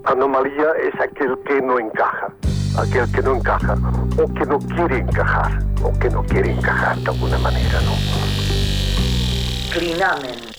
Anomalía es aquel que no encaja, o que no quiere encajar, de alguna manera, ¿no? Clinamen.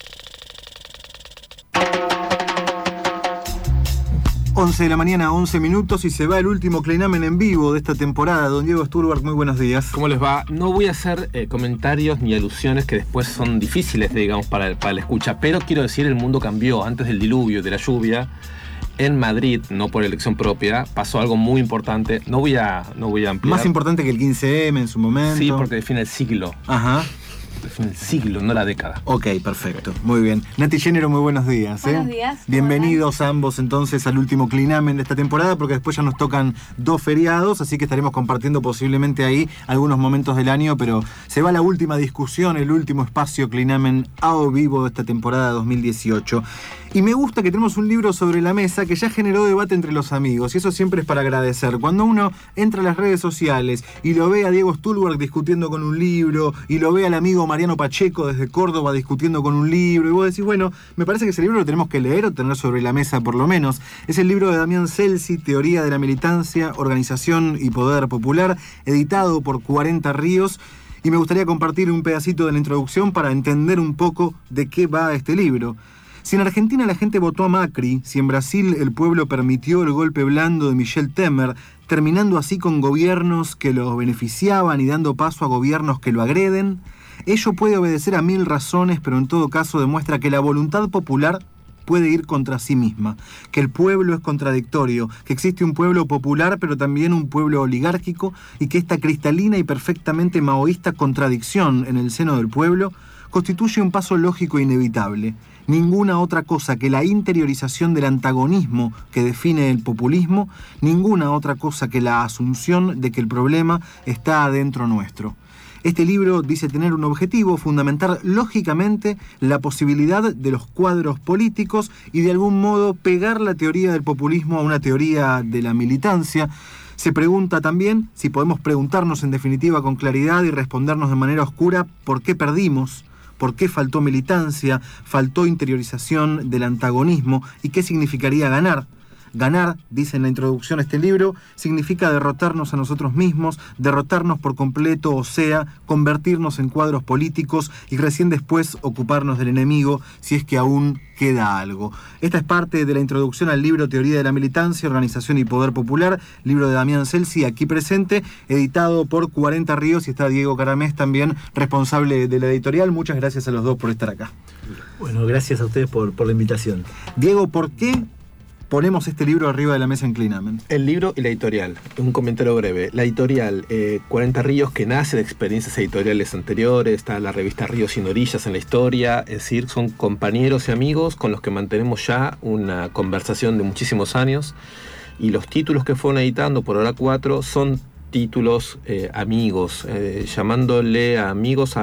11 de la mañana, 11 minutos, y se va el último Clinamen en vivo de esta temporada. Don Diego Sturberg, muy buenos días. ¿Cómo les va? No voy a hacer comentarios ni alusiones que después son difíciles, digamos, para la escucha, pero quiero decir, el mundo cambió. Antes del diluvio, de la lluvia, en Madrid, no por elección propia, pasó algo muy importante. No voy a ampliar. Más importante que el 15M en su momento. Sí, porque define el siglo. Ajá. Define el siglo, no la década. Ok, perfecto. Muy bien. Nati Género, muy buenos días. Buenos días. Bienvenidos ambos entonces al último Clinamen de esta temporada, porque después ya nos tocan 2 feriados, así que estaremos compartiendo posiblemente ahí algunos momentos del año, pero se va la última discusión, el último espacio Clinamen a vivo de esta temporada 2018. Y me gusta que tenemos un libro sobre la mesa que ya generó debate entre los amigos, y eso siempre es para agradecer. Cuando uno entra a las redes sociales y lo ve a Diego Sturberg discutiendo con un libro, y lo ve al amigo Mariano Pacheco desde Córdoba discutiendo con un libro, y vos decís, bueno, me parece que ese libro lo tenemos que leer o tener sobre la mesa por lo menos. Es el libro de Damián Celsi, Teoría de la Militancia, Organización y Poder Popular, editado por 40 Ríos, y me gustaría compartir un pedacito de la introducción para entender un poco de qué va este libro. Si en Argentina la gente votó a Macri, si en Brasil el pueblo permitió el golpe blando de Michel Temer, terminando así con gobiernos que lo beneficiaban y dando paso a gobiernos que lo agreden, ello puede obedecer a 1000 razones, pero en todo caso demuestra que la voluntad popular puede ir contra sí misma, que el pueblo es contradictorio, que existe un pueblo popular pero también un pueblo oligárquico, y que esta cristalina y perfectamente maoísta contradicción en el seno del pueblo constituye un paso lógico e inevitable. Ninguna otra cosa que la interiorización del antagonismo que define el populismo, ninguna otra cosa que la asunción de que el problema está adentro nuestro. Este libro dice tener un objetivo: fundamentar lógicamente la posibilidad de los cuadros políticos y de algún modo pegar la teoría del populismo a una teoría de la militancia. Se pregunta también si podemos preguntarnos en definitiva con claridad y respondernos de manera oscura por qué perdimos, por qué faltó militancia, faltó interiorización del antagonismo y qué significaría ganar. Ganar, dice en la introducción a este libro, significa derrotarnos a nosotros mismos, derrotarnos por completo, o sea, convertirnos en cuadros políticos y recién después ocuparnos del enemigo, si es que aún queda algo. Esta es parte de la introducción al libro Teoría de la Militancia, Organización y Poder Popular, libro de Damián Celsi, aquí presente, editado por 40 Ríos, y está Diego Caramés también, responsable de la editorial. Muchas gracias a los dos por estar acá. Bueno, gracias a ustedes por la invitación. Diego, ¿por qué ponemos este libro arriba de la mesa en Clinamen? El libro y la editorial. Un comentario breve. La editorial 40 Ríos, que nace de experiencias editoriales anteriores, está la revista Ríos sin Orillas en la historia, es decir, son compañeros y amigos con los que mantenemos ya una conversación de muchísimos años, y los títulos que fueron editando por ahora 4 son títulos amigos, llamándole a amigos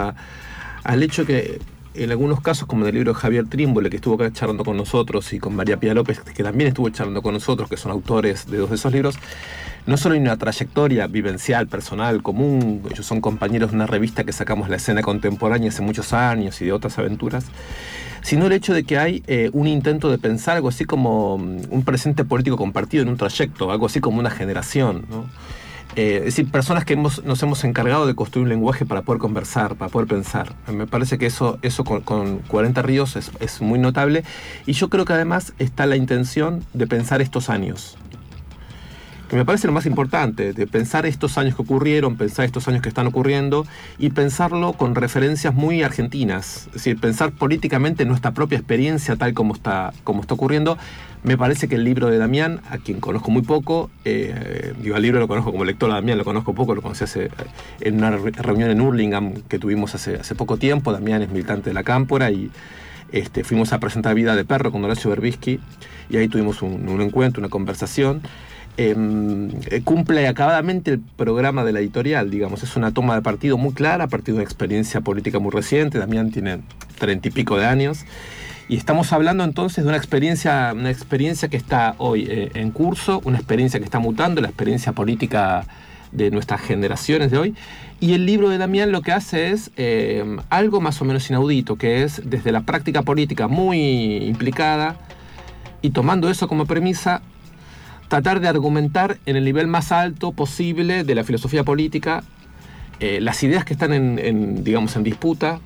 al hecho que en algunos casos, como en el libro de Javier Trímbole, que estuvo acá charlando con nosotros, y con María Pía López, que también estuvo charlando con nosotros, que son autores de 2 de esos libros, no solo hay una trayectoria vivencial, personal, común, ellos son compañeros de una revista que sacamos La Escena Contemporánea hace muchos años y de otras aventuras, sino el hecho de que hay un intento de pensar algo así como un presente político compartido en un trayecto, algo así como una generación, ¿no? Es decir, personas que nos hemos encargado de construir un lenguaje para poder conversar, para poder pensar. Me parece que eso con 40 Ríos es muy notable, y yo creo que además está la intención de pensar estos años. Que me parece lo más importante, de pensar estos años que ocurrieron, pensar estos años que están ocurriendo, y pensarlo con referencias muy argentinas. Es decir, pensar políticamente nuestra propia experiencia tal como está ocurriendo. Me parece que el libro de Damián, a quien conozco muy poco, al libro lo conozco como lector, a Damián lo conozco poco, lo conocí en una reunión en Hurlingham que tuvimos hace poco tiempo. Damián es militante de la Cámpora, y fuimos a presentar Vida de Perro con Horacio Berbisky, y ahí tuvimos un encuentro, una conversación. Cumple acabadamente el programa de la editorial, digamos, es una toma de partido muy clara a partir de una experiencia política muy reciente. Damián tiene 30 y pico de años, y estamos hablando entonces de una experiencia que está hoy en curso, una experiencia que está mutando, la experiencia política de nuestras generaciones de hoy. Y el libro de Damián lo que hace es algo más o menos inaudito, que es desde la práctica política muy implicada, y tomando eso como premisa, tratar de argumentar en el nivel más alto posible de la filosofía política las ideas que están en disputa,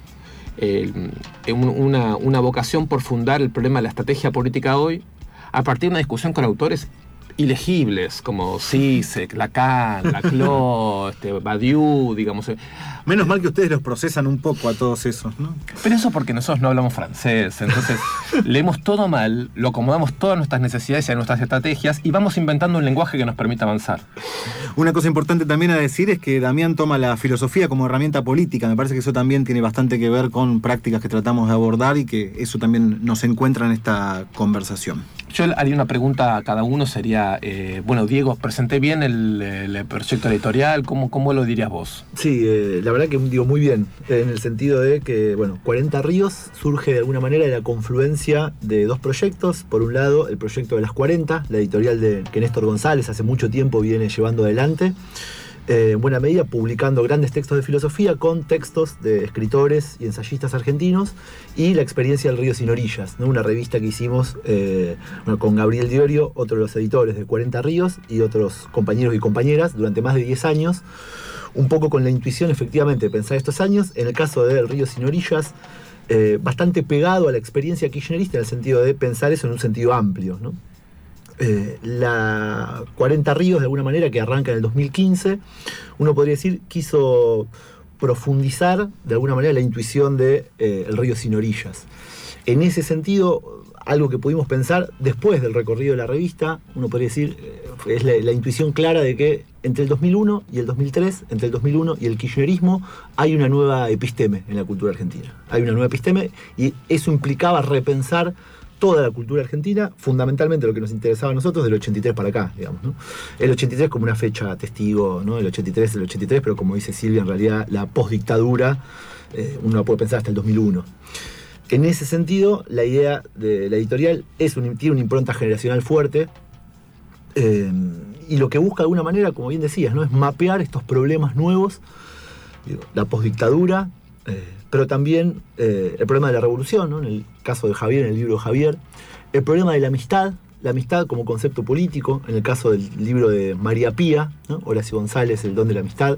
una vocación por fundar el problema de la estrategia política hoy, a partir de una discusión con autores ilegibles, como Zizek, Lacan, Laclau, Badiou, digamos. Menos mal que ustedes los procesan un poco a todos esos, ¿no? Pero eso porque nosotros no hablamos francés, entonces leemos todo mal, lo acomodamos todas nuestras necesidades y a nuestras estrategias y vamos inventando un lenguaje que nos permita avanzar. Una cosa importante también a decir es que Damián toma la filosofía como herramienta política. Me parece que eso también tiene bastante que ver con prácticas que tratamos de abordar y que eso también nos encuentra en esta conversación. Yo haría una pregunta a cada uno, sería, Diego, presenté bien el proyecto editorial, ¿cómo lo dirías vos? Sí, la verdad que digo muy bien, en el sentido de que, 40 Ríos surge de alguna manera de la confluencia de dos proyectos. Por un lado, el proyecto de las 40, la editorial que Néstor González hace mucho tiempo viene llevando adelante, en buena medida publicando grandes textos de filosofía con textos de escritores y ensayistas argentinos, y la experiencia del Río Sin Orillas, ¿no? Una revista que hicimos con Gabriel Diorio, otro de los editores de 40 Ríos, y otros compañeros y compañeras durante más de 10 años, un poco con la intuición efectivamente de pensar estos años. En el caso del Río Sin Orillas, bastante pegado a la experiencia kirchnerista, en el sentido de pensar eso en un sentido amplio, ¿no? La 40 Ríos, de alguna manera, que arranca en el 2015, uno podría decir, quiso profundizar de alguna manera la intuición de el Río Sin Orillas. En ese sentido, algo que pudimos pensar después del recorrido de la revista, uno podría decir, es la intuición clara de que entre el 2001 y el 2003, entre el 2001 y el kirchnerismo, hay una nueva episteme en la cultura argentina. Hay una nueva episteme, y eso implicaba repensar toda la cultura argentina, fundamentalmente lo que nos interesaba a nosotros del 83 para acá, digamos, ¿no? El 83 como una fecha testigo, ¿no? El 83, pero como dice Silvia, en realidad la postdictadura, uno la puede pensar hasta el 2001. En ese sentido, la idea de la editorial tiene una impronta generacional fuerte, y lo que busca de alguna manera, como bien decías, ¿no? Es mapear estos problemas nuevos, la postdictadura, pero también el problema de la revolución, ¿no? En el caso de Javier, en el libro de Javier, el problema de la amistad como concepto político, en el caso del libro de María Pía, ¿no? Horacio González, El don de la amistad,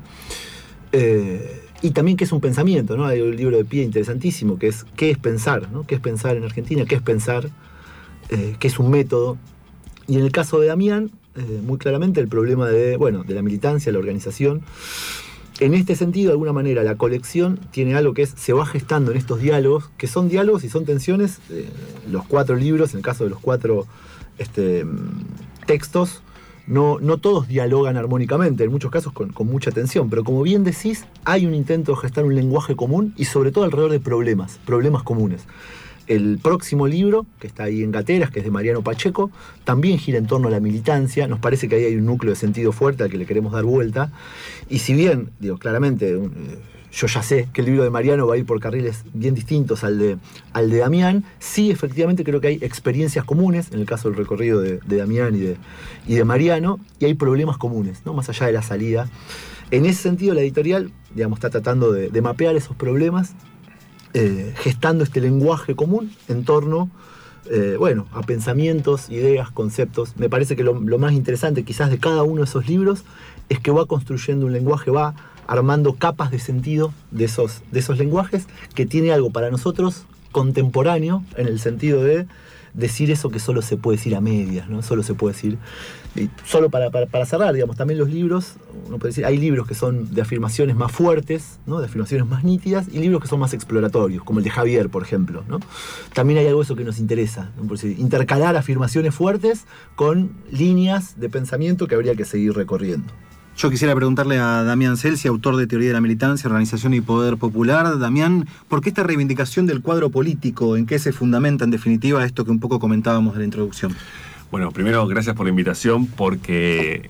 y también qué es un pensamiento, ¿no? Hay un libro de Pía interesantísimo, que es ¿qué es pensar?, ¿no? ¿Qué es pensar en Argentina? ¿Qué es pensar? ¿Qué es un método? Y en el caso de Damián, muy claramente el problema de la militancia, la organización. En este sentido, de alguna manera, la colección tiene algo que se va gestando en estos diálogos, que son diálogos y son tensiones. Los 4 libros, en el caso de los 4 textos, no todos dialogan armónicamente, en muchos casos con mucha tensión, pero como bien decís, hay un intento de gestar un lenguaje común y sobre todo alrededor de problemas comunes. El próximo libro, que está ahí en Gateras, que es de Mariano Pacheco, también gira en torno a la militancia. Nos parece que ahí hay un núcleo de sentido fuerte al que le queremos dar vuelta. Y si bien, claramente, yo ya sé que el libro de Mariano va a ir por carriles bien distintos al de Damián, sí, efectivamente creo que hay experiencias comunes, en el caso del recorrido de Damián y de Mariano, y hay problemas comunes, ¿no? Más allá de la salida. En ese sentido, la editorial, está tratando de mapear esos problemas, gestando este lenguaje común en torno a pensamientos, ideas, conceptos. Me parece que lo más interesante quizás de cada uno de esos libros es que va construyendo un lenguaje, va armando capas de sentido de esos lenguajes, que tiene algo para nosotros contemporáneo, en el sentido de decir eso que solo se puede decir a medias, ¿no? Solo se puede decir. Y solo para cerrar, también los libros, uno puede decir, hay libros que son de afirmaciones más fuertes, ¿no? De afirmaciones más nítidas, y libros que son más exploratorios, como el de Javier, por ejemplo, ¿no? También hay algo de eso que nos interesa, ¿no? Por decir, intercalar afirmaciones fuertes con líneas de pensamiento que habría que seguir recorriendo. Yo quisiera preguntarle a Damián Celsi, autor de Teoría de la Militancia, Organización y Poder Popular. Damián, ¿por qué esta reivindicación del cuadro político? ¿En qué se fundamenta, en definitiva, esto que un poco comentábamos en la introducción? Bueno, primero, gracias por la invitación, porque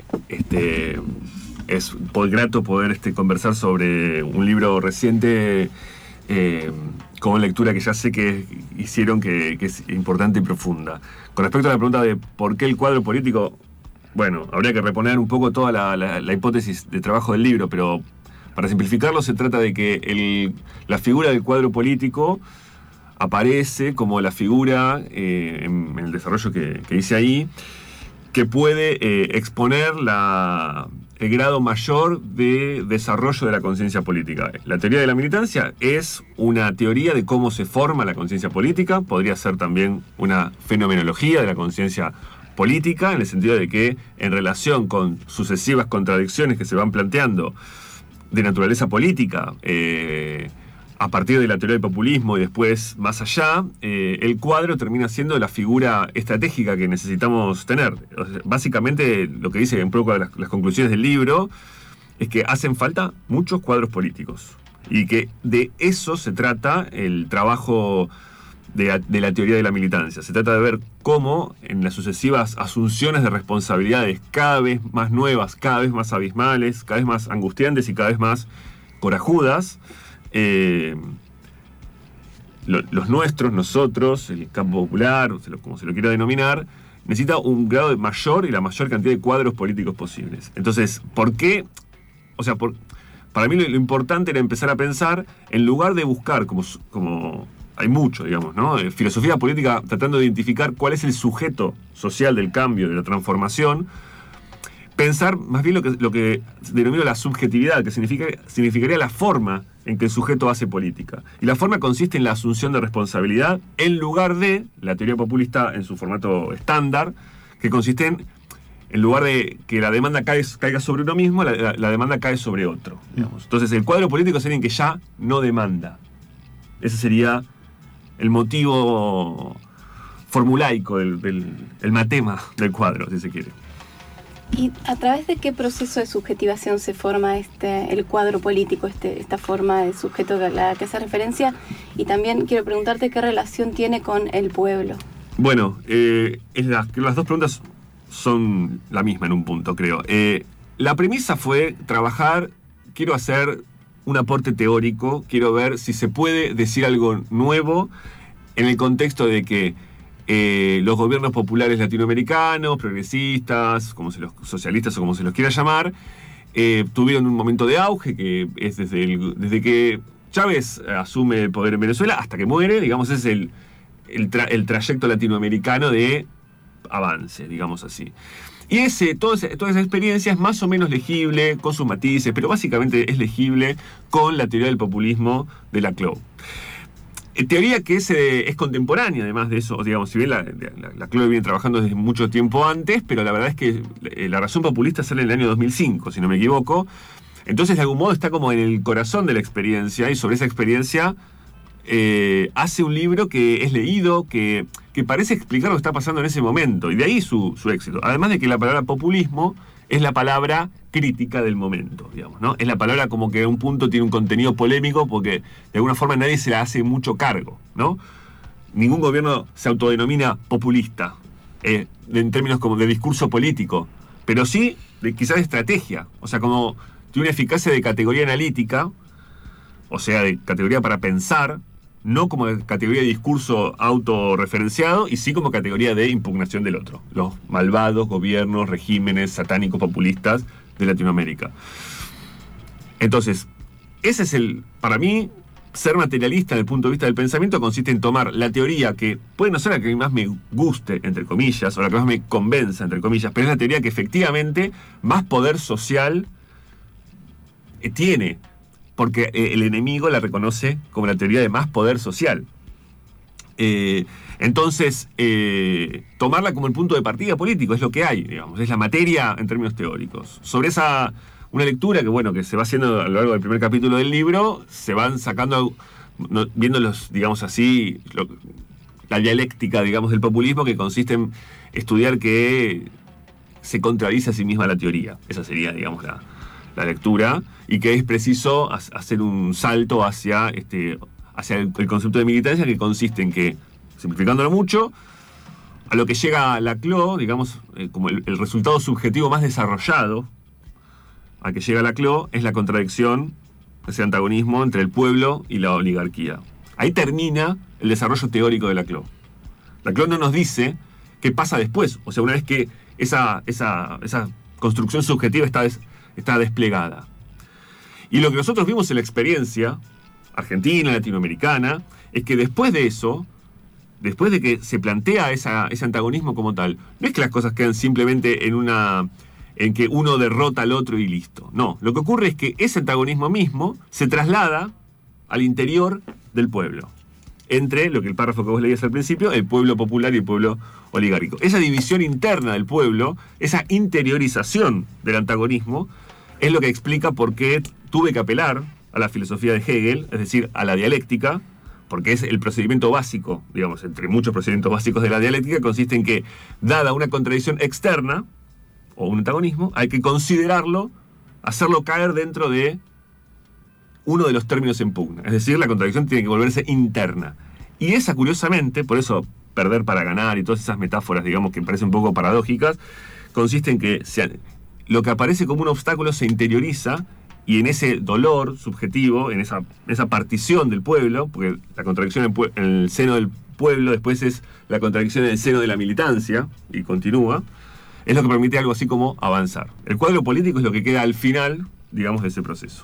es grato poder conversar sobre un libro reciente con lectura que ya sé que hicieron, que es importante y profunda. Con respecto a la pregunta de por qué el cuadro político, bueno, habría que reponer un poco toda la hipótesis de trabajo del libro, pero para simplificarlo se trata de que la figura del cuadro político aparece como la figura en el desarrollo que hice ahí, que puede exponer el grado mayor de desarrollo de la conciencia política. La teoría de la militancia es una teoría de cómo se forma la conciencia política, podría ser también una fenomenología de la conciencia política, en el sentido de que en relación con sucesivas contradicciones que se van planteando de naturaleza política, a partir de la teoría del populismo y después más allá, el cuadro termina siendo la figura estratégica que necesitamos tener. O sea, básicamente lo que dice un poco las conclusiones del libro es que hacen falta muchos cuadros políticos y que de eso se trata el trabajo de la teoría de la militancia. Se trata de ver cómo en las sucesivas asunciones de responsabilidades cada vez más nuevas, cada vez más abismales, cada vez más angustiantes y cada vez más corajudas, los nuestros, nosotros, el campo popular, como se lo quiera denominar, necesita un grado de mayor y la mayor cantidad de cuadros políticos posibles. Entonces, ¿por qué? O sea, para mí lo importante era empezar a pensar, en lugar de buscar, como hay mucho, digamos, ¿no? Filosofía política tratando de identificar cuál es el sujeto social del cambio, de la transformación, pensar más bien lo que denomino la subjetividad, que significaría la forma en que el sujeto hace política. Y la forma consiste en la asunción de responsabilidad en lugar de la teoría populista en su formato estándar, que consiste en lugar de que la demanda caiga sobre uno mismo, la demanda cae sobre otro, digamos. Entonces el cuadro político sería en que ya no demanda. Ese sería el motivo formulaico, el matema del cuadro, si se quiere. ¿Y a través de qué proceso de subjetivación se forma el cuadro político, esta forma de sujeto a la que hace referencia? Y también quiero preguntarte qué relación tiene con el pueblo. Bueno, las dos preguntas son la misma en un punto, creo. La premisa fue quiero hacer un aporte teórico, quiero ver si se puede decir algo nuevo en el contexto de que los gobiernos populares latinoamericanos, progresistas, socialistas o como se los quiera llamar, tuvieron un momento de auge que es desde que Chávez asume el poder en Venezuela hasta que muere, digamos, es el trayecto latinoamericano de avance, digamos así. Y toda esa experiencia es más o menos legible, con sus matices, pero básicamente es legible con la teoría del populismo de Laclau. Teoría que es contemporánea, además de eso, digamos, si bien Laclau viene trabajando desde mucho tiempo antes, pero la verdad es que la razón populista sale en el año 2005, si no me equivoco. Entonces, de algún modo, está como en el corazón de la experiencia, y sobre esa experiencia hace un libro que es leído, que parece explicar lo que está pasando en ese momento, y de ahí su éxito. Además de que la palabra populismo es la palabra crítica del momento, digamos, ¿no? Es la palabra como que a un punto tiene un contenido polémico porque de alguna forma nadie se la hace mucho cargo, ¿no? Ningún gobierno se autodenomina populista en términos como de discurso político, pero sí quizás de estrategia, o sea, como tiene una eficacia de categoría analítica, o sea, de categoría para pensar, no como categoría de discurso autorreferenciado, y sí como categoría de impugnación del otro. Los malvados gobiernos, regímenes satánicos populistas de Latinoamérica. Entonces, ese es para mí, ser materialista desde el punto de vista del pensamiento consiste en tomar la teoría que puede no ser la que más me guste, entre comillas, o la que más me convenza, entre comillas, pero es la teoría que efectivamente más poder social tiene, porque el enemigo la reconoce como la teoría de más poder social. Entonces, tomarla como el punto de partida político es lo que hay, digamos, es la materia en términos teóricos. Sobre una lectura que se va haciendo a lo largo del primer capítulo del libro, se van sacando, viendo digamos así, la dialéctica, digamos, del populismo, que consiste en estudiar que se contradice a sí misma la teoría. Esa sería, digamos, la lectura, y que es preciso hacer un salto hacia el concepto de militancia, que consiste en que, simplificándolo mucho, a lo que llega Laclau, digamos, como el resultado subjetivo más desarrollado al que llega Laclau, es la contradicción, ese antagonismo entre el pueblo y la oligarquía. Ahí termina el desarrollo teórico de Laclau. Laclau no nos dice qué pasa después, o sea, una vez que esa construcción subjetiva está desplegada. Y lo que nosotros vimos en la experiencia argentina, latinoamericana, es que después de eso, después de que se plantea ese antagonismo como tal, no es que las cosas quedan simplemente en que uno derrota al otro y listo. No, lo que ocurre es que ese antagonismo mismo se traslada al interior del pueblo, entre lo que el párrafo que vos leías al principio, el pueblo popular y el pueblo oligárquico. Esa división interna del pueblo, esa interiorización del antagonismo, es lo que explica por qué tuve que apelar a la filosofía de Hegel, es decir, a la dialéctica, porque es el procedimiento básico, digamos, entre muchos procedimientos básicos de la dialéctica, consiste en que, dada una contradicción externa, o un antagonismo, hay que considerarlo, hacerlo caer dentro de uno de los términos en pugna. Es decir, la contradicción tiene que volverse interna. Y esa, curiosamente, por eso perder para ganar y todas esas metáforas, digamos, que parecen un poco paradójicas, consiste en que lo que aparece como un obstáculo se interioriza, y en ese dolor subjetivo, en esa partición del pueblo, porque la contradicción en el seno del pueblo después es la contradicción en el seno de la militancia, y continúa, es lo que permite algo así como avanzar. El cuadro político es lo que queda al final, digamos, de ese proceso.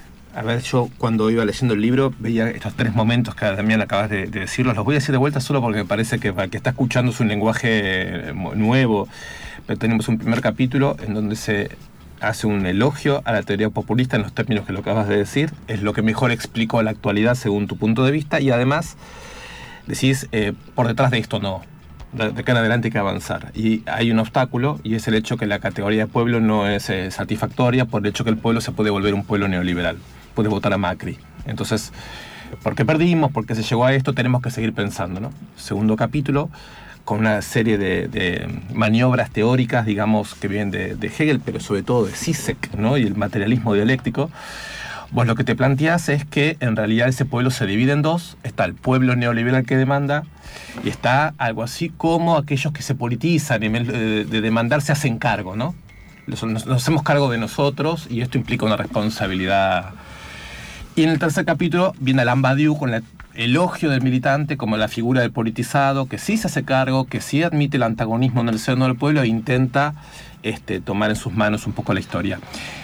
A ver, yo cuando iba leyendo el libro veía estos 3 momentos que Damián acabas de decirlos. Los voy a decir de vuelta solo porque me parece que para el que está escuchando es un lenguaje nuevo. Pero tenemos un primer capítulo en donde se hace un elogio a la teoría populista en los términos que lo acabas de decir. Es lo que mejor explicó la actualidad según tu punto de vista. Y además decís, por detrás de esto no. De acá en adelante hay que avanzar. Y hay un obstáculo, y es el hecho que la categoría de pueblo no es satisfactoria por el hecho que el pueblo se puede volver un pueblo neoliberal. Puede votar a Macri. Entonces, ¿por qué perdimos? ¿Por qué se llegó a esto? Tenemos que seguir pensando, ¿no? Segundo capítulo, con una serie de maniobras teóricas, digamos, que vienen de Hegel, pero sobre todo de Zizek, ¿no? Y el materialismo dialéctico. Vos lo que te planteás es que en realidad ese pueblo se divide en dos. Está el pueblo neoliberal que demanda y está algo así como aquellos que se politizan, en vez de demandar se hacen cargo, ¿no? Nos hacemos cargo de nosotros y esto implica una responsabilidad. Y en el tercer capítulo viene Alain Badiou con el elogio del militante como la figura del politizado, que sí se hace cargo, que sí admite el antagonismo en el seno del pueblo e intenta tomar en sus manos un poco la historia.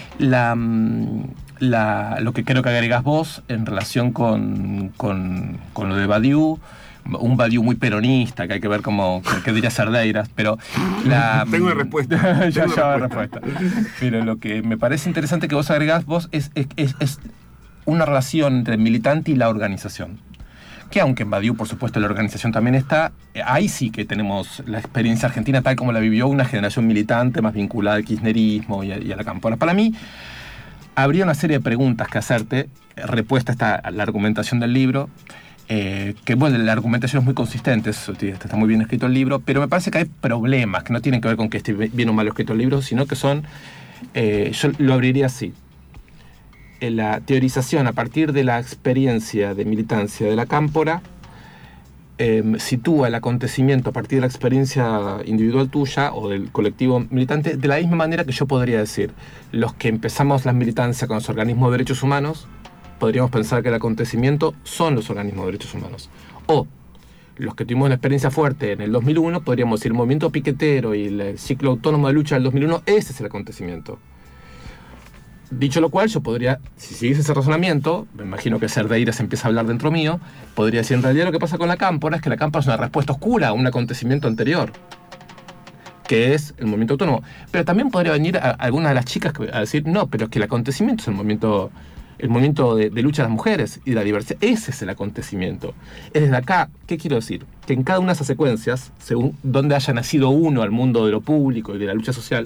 Lo que creo que agregás vos en relación con lo de Badiou, un Badiou muy peronista, que hay que ver qué diría Cerdeiras, pero Tengo una respuesta. ya va la respuesta. Pero lo que me parece interesante que vos agregás vos es una relación entre el militante y la organización. Que aunque en Badiou, por supuesto, la organización también está, ahí sí que tenemos la experiencia argentina tal como la vivió una generación militante más vinculada al kirchnerismo y a la cámpora. Para mí, habría una serie de preguntas que hacerte, repuesta a la argumentación del libro, que bueno, la argumentación es muy consistente, está muy bien escrito el libro, pero me parece que hay problemas que no tienen que ver con que esté bien o mal escrito el libro, sino que son, yo lo abriría así. La teorización a partir de la experiencia de militancia de la cámpora sitúa el acontecimiento a partir de la experiencia individual tuya o del colectivo militante de la misma manera que yo podría decir, los que empezamos la militancia con los organismos de derechos humanos podríamos pensar que el acontecimiento son los organismos de derechos humanos, o los que tuvimos una experiencia fuerte en el 2001 podríamos decir el movimiento piquetero y el ciclo autónomo de lucha del 2001, ese es el acontecimiento. Dicho lo cual, yo podría, si sigues ese razonamiento, me imagino que Cerdeiras empieza a hablar dentro mío, podría decir, en realidad lo que pasa con la cámpora es que la cámpora es una respuesta oscura a un acontecimiento anterior, que es el movimiento autónomo. Pero también podría venir algunas de las chicas a decir, no, pero es que el acontecimiento es el movimiento de lucha de las mujeres y de la diversidad. Ese es el acontecimiento. Es desde acá, ¿qué quiero decir? Que en cada una de esas secuencias, según donde haya nacido uno al mundo de lo público y de la lucha social,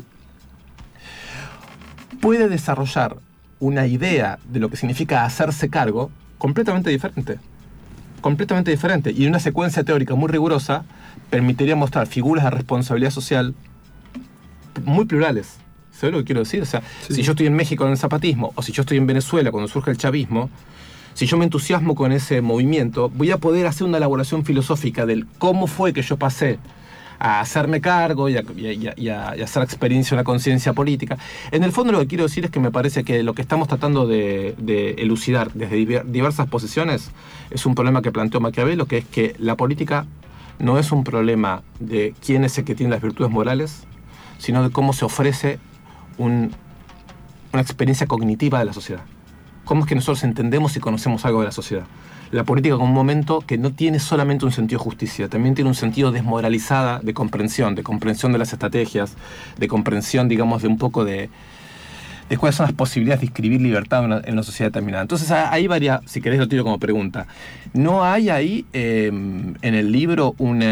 puede desarrollar una idea de lo que significa hacerse cargo completamente diferente. Completamente diferente. Y una secuencia teórica muy rigurosa permitiría mostrar figuras de responsabilidad social muy plurales. ¿Sabes lo que quiero decir? O sea, sí. Si yo estoy en México en el zapatismo, o si yo estoy en Venezuela cuando surge el chavismo, si yo me entusiasmo con ese movimiento, voy a poder hacer una elaboración filosófica del cómo fue que yo pasé a hacerme cargo y a hacer experiencia una conciencia política. En el fondo lo que quiero decir es que me parece que lo que estamos tratando de elucidar desde diversas posiciones es un problema que planteó Maquiavelo, que es que la política no es un problema de quién es el que tiene las virtudes morales, sino de cómo se ofrece una experiencia cognitiva de la sociedad. Cómo es que nosotros entendemos y conocemos algo de la sociedad. la política como un momento que no tiene solamente un sentido de justicia, también tiene un sentido desmoralizada de comprensión de las estrategias, de comprensión, digamos, de un poco de cuáles son las posibilidades de inscribir libertad en una sociedad determinada. Entonces hay varias, si querés lo tiro como pregunta. ¿No hay ahí en el libro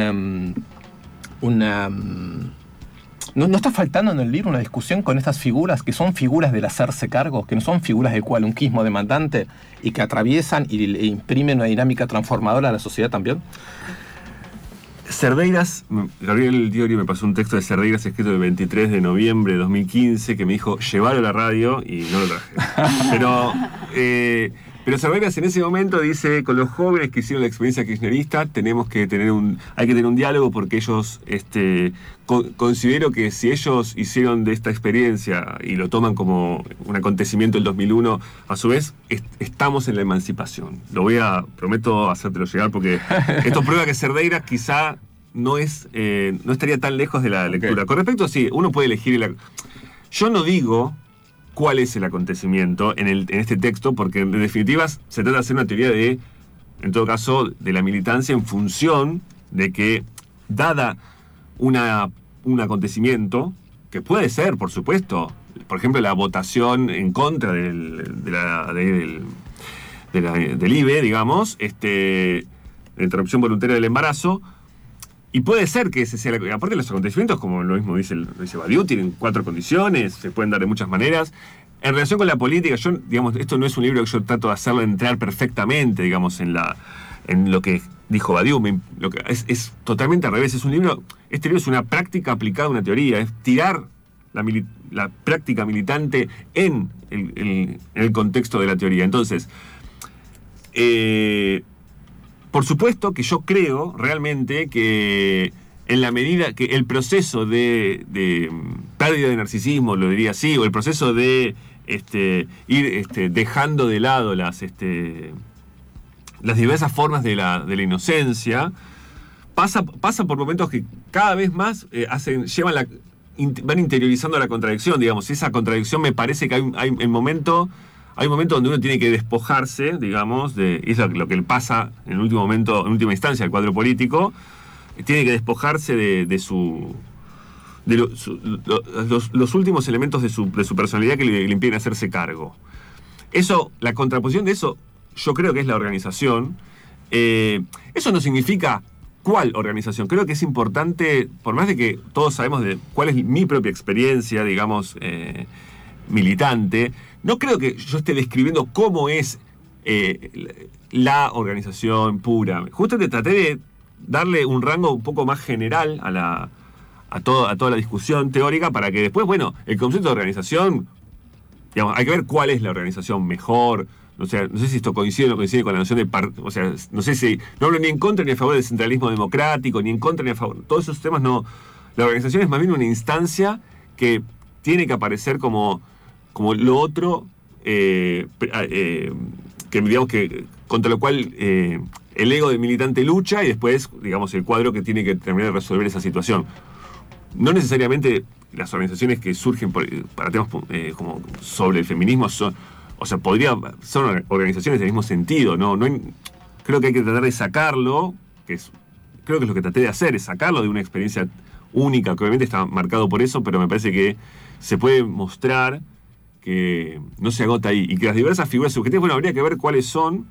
¿No está faltando en el libro una discusión con estas figuras que son figuras del hacerse cargo, que no son figuras del cualunquismo demandante y que atraviesan e imprimen una dinámica transformadora a la sociedad también? Cerveiras, Gabriel Diori me pasó un texto de Cerveiras escrito el 23 de noviembre de 2015 que me dijo, llevarlo a la radio, y no lo traje. Pero Cerveiras en ese momento dice, con los jóvenes que hicieron la experiencia kirchnerista hay que tener un diálogo porque ellos, considero que si ellos hicieron de esta experiencia y lo toman como un acontecimiento del 2001, a su vez estamos en la emancipación. Prometo hacértelo llegar porque esto prueba que Cerveiras quizá no estaría tan lejos de la lectura. Okay. Con respecto, sí, uno puede elegir yo no digo cuál es el acontecimiento en este texto, porque en definitiva se trata de hacer una teoría en todo caso, de la militancia en función de que, dada un acontecimiento, que puede ser, por supuesto, por ejemplo, la votación en contra del IVE, digamos, la interrupción voluntaria del embarazo, y puede ser que ese sea aparte de los acontecimientos, como lo mismo dice Badiou, tienen 4 condiciones, se pueden dar de muchas maneras. En relación con la política, digamos, esto no es un libro que yo trato de hacerlo entrar perfectamente, digamos, en lo que dijo Badiou. Es totalmente al revés. Este libro es una práctica aplicada a una teoría, es tirar la práctica militante en el contexto de la teoría. Entonces, por supuesto que yo creo realmente que en la medida que el proceso de pérdida de narcisismo, lo diría así, o el proceso de ir dejando de lado las diversas formas de la inocencia, pasa por momentos que cada vez más van interiorizando la contradicción, digamos. Esa contradicción me parece que hay un momento donde uno tiene que despojarse, digamos, es lo que le pasa en última instancia al cuadro político, tiene que despojarse de los últimos elementos de su personalidad que le impiden hacerse cargo. Eso, la contraposición de eso, yo creo que es la organización. Eso no significa cuál organización. Creo que es importante, por más de que todos sabemos de cuál es mi propia experiencia, digamos, militante, no creo que yo esté describiendo cómo es la organización pura. Justamente traté de darle un rango un poco más general a toda la discusión teórica para que después, bueno, el concepto de organización, digamos, hay que ver cuál es la organización mejor. O sea, no sé si esto coincide o no coincide con la noción de... O sea, no sé si... No hablo ni en contra ni a favor del centralismo democrático, ni en contra ni a favor... Todos esos temas no... La organización es más bien una instancia que tiene que aparecer como lo otro, que digamos que contra lo cual el ego del militante lucha y después, digamos, el cuadro que tiene que terminar de resolver esa situación. No necesariamente las organizaciones que surgen para temas como sobre el feminismo son organizaciones del mismo sentido, ¿no? Creo que hay que tratar de sacarlo, creo que es lo que traté de hacer, es sacarlo de una experiencia única, que obviamente está marcado por eso, pero me parece que se puede mostrar que no se agota ahí, y que las diversas figuras subjetivas, bueno, habría que ver cuáles son,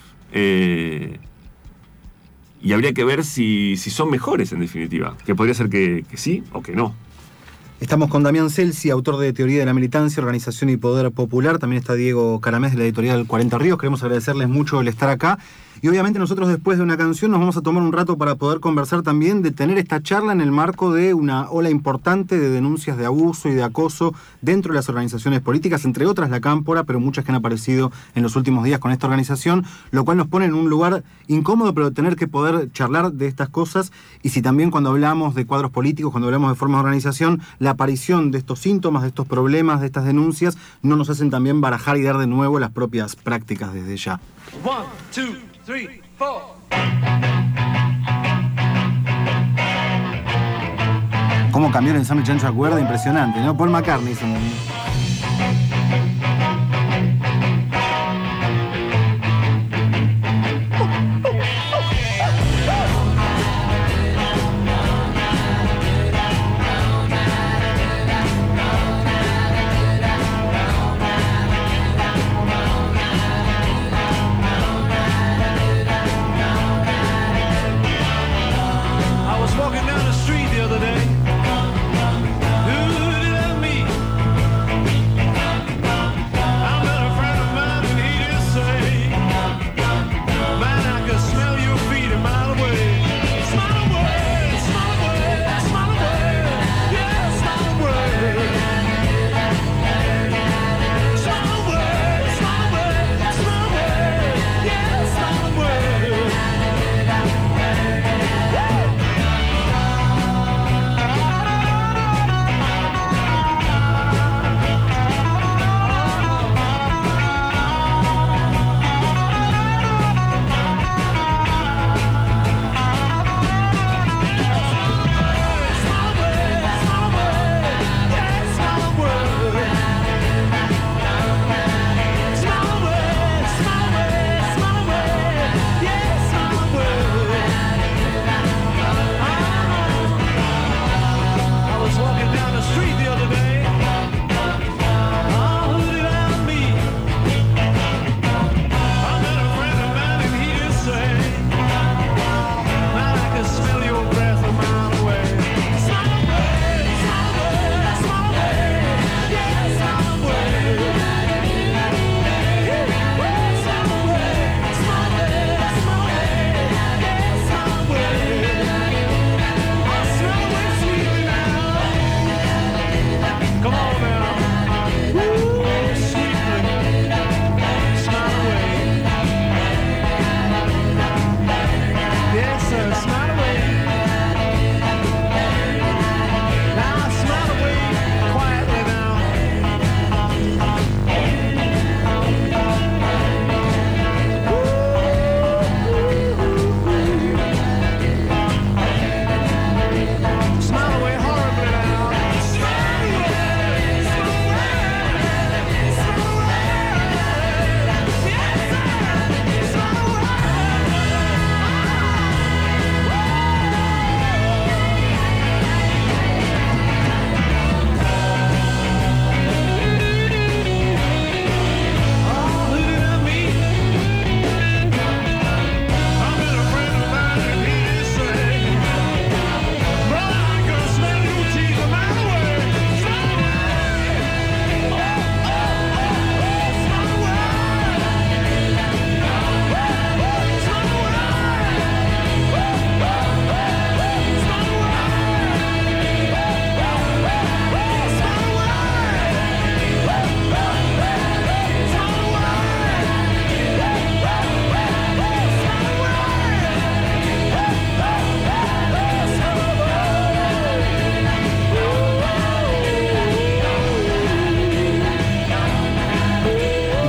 y habría que ver si son mejores, en definitiva, que podría ser que sí o que no. Estamos con Damián Celsi, autor de Teoría de la Militancia, Organización y Poder Popular. También está Diego Caramés, de la editorial 40 Ríos. Queremos agradecerles mucho el estar acá. Y obviamente nosotros, después de una canción, nos vamos a tomar un rato para poder conversar también, de tener esta charla en el marco de una ola importante de denuncias de abuso y de acoso dentro de las organizaciones políticas, entre otras la Cámpora, pero muchas que han aparecido en los últimos días con esta organización, lo cual nos pone en un lugar incómodo, pero tener que poder charlar de estas cosas. Y si también, cuando hablamos de cuadros políticos, cuando hablamos de formas de organización, la aparición de estos síntomas, de estos problemas, de estas denuncias, no nos hacen también barajar y dar de nuevo las propias prácticas desde ya. 1, 2, 3, 4. Cómo cambió el ensamble Chancho Acuerda, impresionante, ¿no? Paul McCartney hizo un...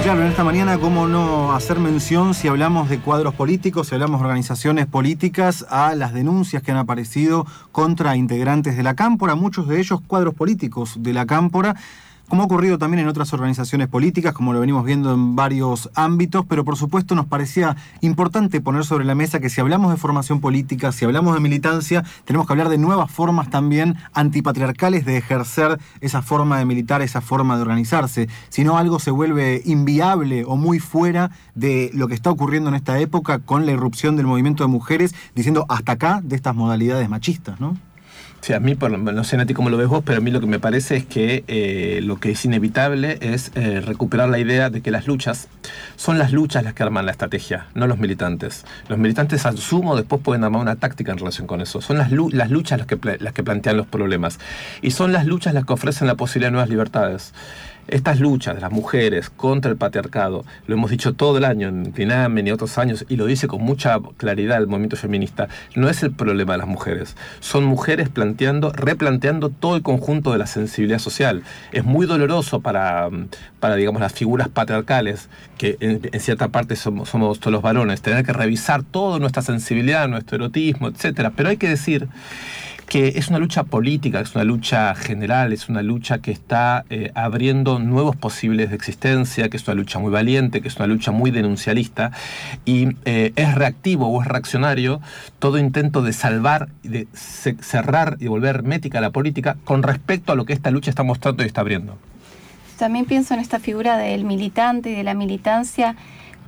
claro, en esta mañana, cómo no hacer mención, si hablamos de cuadros políticos, si hablamos de organizaciones políticas, a las denuncias que han aparecido contra integrantes de la Cámpora, muchos de ellos cuadros políticos de la Cámpora, como ha ocurrido también en otras organizaciones políticas, como lo venimos viendo en varios ámbitos, pero por supuesto nos parecía importante poner sobre la mesa que si hablamos de formación política, si hablamos de militancia, tenemos que hablar de nuevas formas también antipatriarcales de ejercer esa forma de militar, esa forma de organizarse. Si no, algo se vuelve inviable o muy fuera de lo que está ocurriendo en esta época con la irrupción del movimiento de mujeres, diciendo hasta acá de estas modalidades machistas, ¿no? Sí, a mí, no sé, Nati, cómo lo ves vos, pero a mí lo que me parece es que lo que es inevitable es recuperar la idea de que las luchas son las luchas las que arman la estrategia, no los militantes. Los militantes, al sumo, después pueden armar una táctica en relación con eso. Son las luchas las que plantean los problemas. Y son las luchas las que ofrecen la posibilidad de nuevas libertades. Estas luchas de las mujeres contra el patriarcado, lo hemos dicho todo el año en Clinamen y otros años, y lo dice con mucha claridad el movimiento feminista, no es el problema de las mujeres. Son mujeres replanteando todo el conjunto de la sensibilidad social. Es muy doloroso para digamos, las figuras patriarcales, que en cierta parte somos todos los varones, tener que revisar toda nuestra sensibilidad, nuestro erotismo, etcétera. Pero hay que decir que es una lucha política, es una lucha general, es una lucha que está abriendo nuevos posibles de existencia, que es una lucha muy valiente, que es una lucha muy denuncialista, y es reactivo o es reaccionario todo intento de salvar, de cerrar y volver hermética a la política con respecto a lo que esta lucha está mostrando y está abriendo. También pienso en esta figura del militante y de la militancia,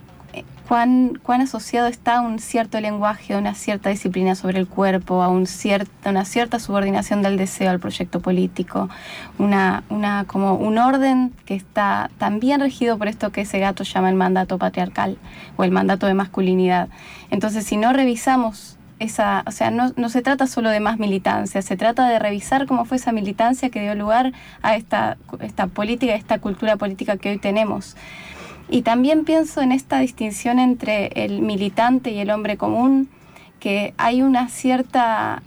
cuán asociado está a un cierto lenguaje, a una cierta disciplina sobre el cuerpo, a una cierta subordinación del deseo al proyecto político, como un orden que está también regido por esto que ese gato llama el mandato patriarcal o el mandato de masculinidad. Entonces, si no revisamos no se trata solo de más militancia, se trata de revisar cómo fue esa militancia que dio lugar a esta política, esta cultura política que hoy tenemos. Y también pienso en esta distinción entre el militante y el hombre común, que hay una cierta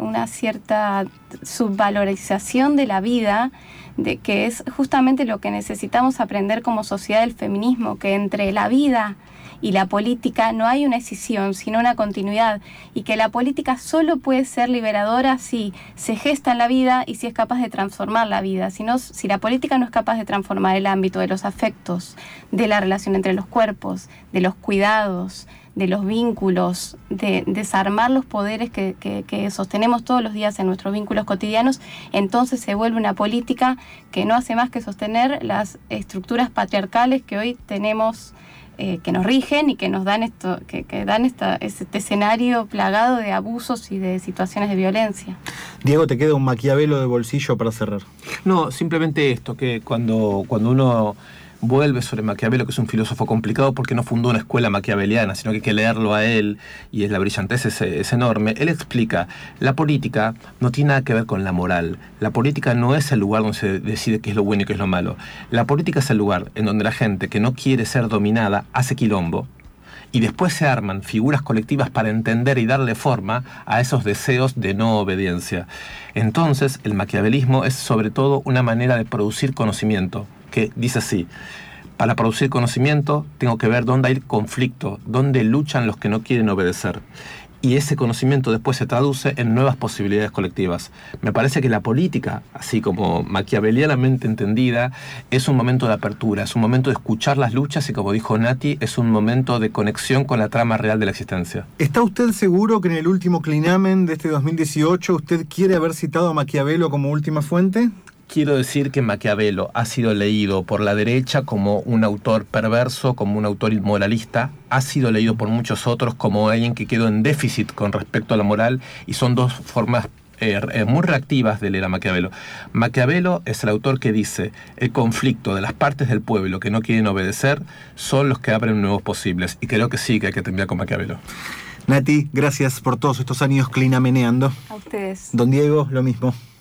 subvalorización de la vida, de que es justamente lo que necesitamos aprender como sociedad del feminismo, que entre la vida y la política no hay una escisión, sino una continuidad, y que la política solo puede ser liberadora si se gesta en la vida y si es capaz de transformar la vida. Si la política no es capaz de transformar el ámbito de los afectos, de la relación entre los cuerpos, de los cuidados, de los vínculos, de desarmar los poderes que sostenemos todos los días en nuestros vínculos cotidianos, entonces se vuelve una política que no hace más que sostener las estructuras patriarcales que hoy tenemos, que nos rigen y que nos dan este escenario plagado de abusos y de situaciones de violencia. Diego, te queda un Maquiavelo de bolsillo para cerrar. No, simplemente esto, que cuando uno vuelve sobre Maquiavelo, que es un filósofo complicado porque no fundó una escuela maquiaveliana, sino que hay que leerlo a él, y la brillantez es enorme. Él explica, la política no tiene nada que ver con la moral. La política no es el lugar donde se decide qué es lo bueno y qué es lo malo. La política es el lugar en donde la gente que no quiere ser dominada hace quilombo, y después se arman figuras colectivas para entender y darle forma a esos deseos de no obediencia. Entonces, el maquiavelismo es sobre todo una manera de producir conocimiento, que dice así: para producir conocimiento tengo que ver dónde hay conflicto, dónde luchan los que no quieren obedecer. Y ese conocimiento después se traduce en nuevas posibilidades colectivas. Me parece que la política, así como maquiavelianamente entendida, es un momento de apertura, es un momento de escuchar las luchas y, como dijo Nati, es un momento de conexión con la trama real de la existencia. ¿Está usted seguro que en el último Clinamen de este 2018 usted quiere haber citado a Maquiavelo como última fuente? Quiero decir que Maquiavelo ha sido leído por la derecha como un autor perverso, como un autor inmoralista, ha sido leído por muchos otros como alguien que quedó en déficit con respecto a la moral, y son dos formas muy reactivas de leer a Maquiavelo. Maquiavelo es el autor que dice: el conflicto de las partes del pueblo que no quieren obedecer son los que abren nuevos posibles, y creo que sí que hay que terminar con Maquiavelo. Nati, gracias por todos estos años clinameneando. A ustedes. Don Diego, lo mismo.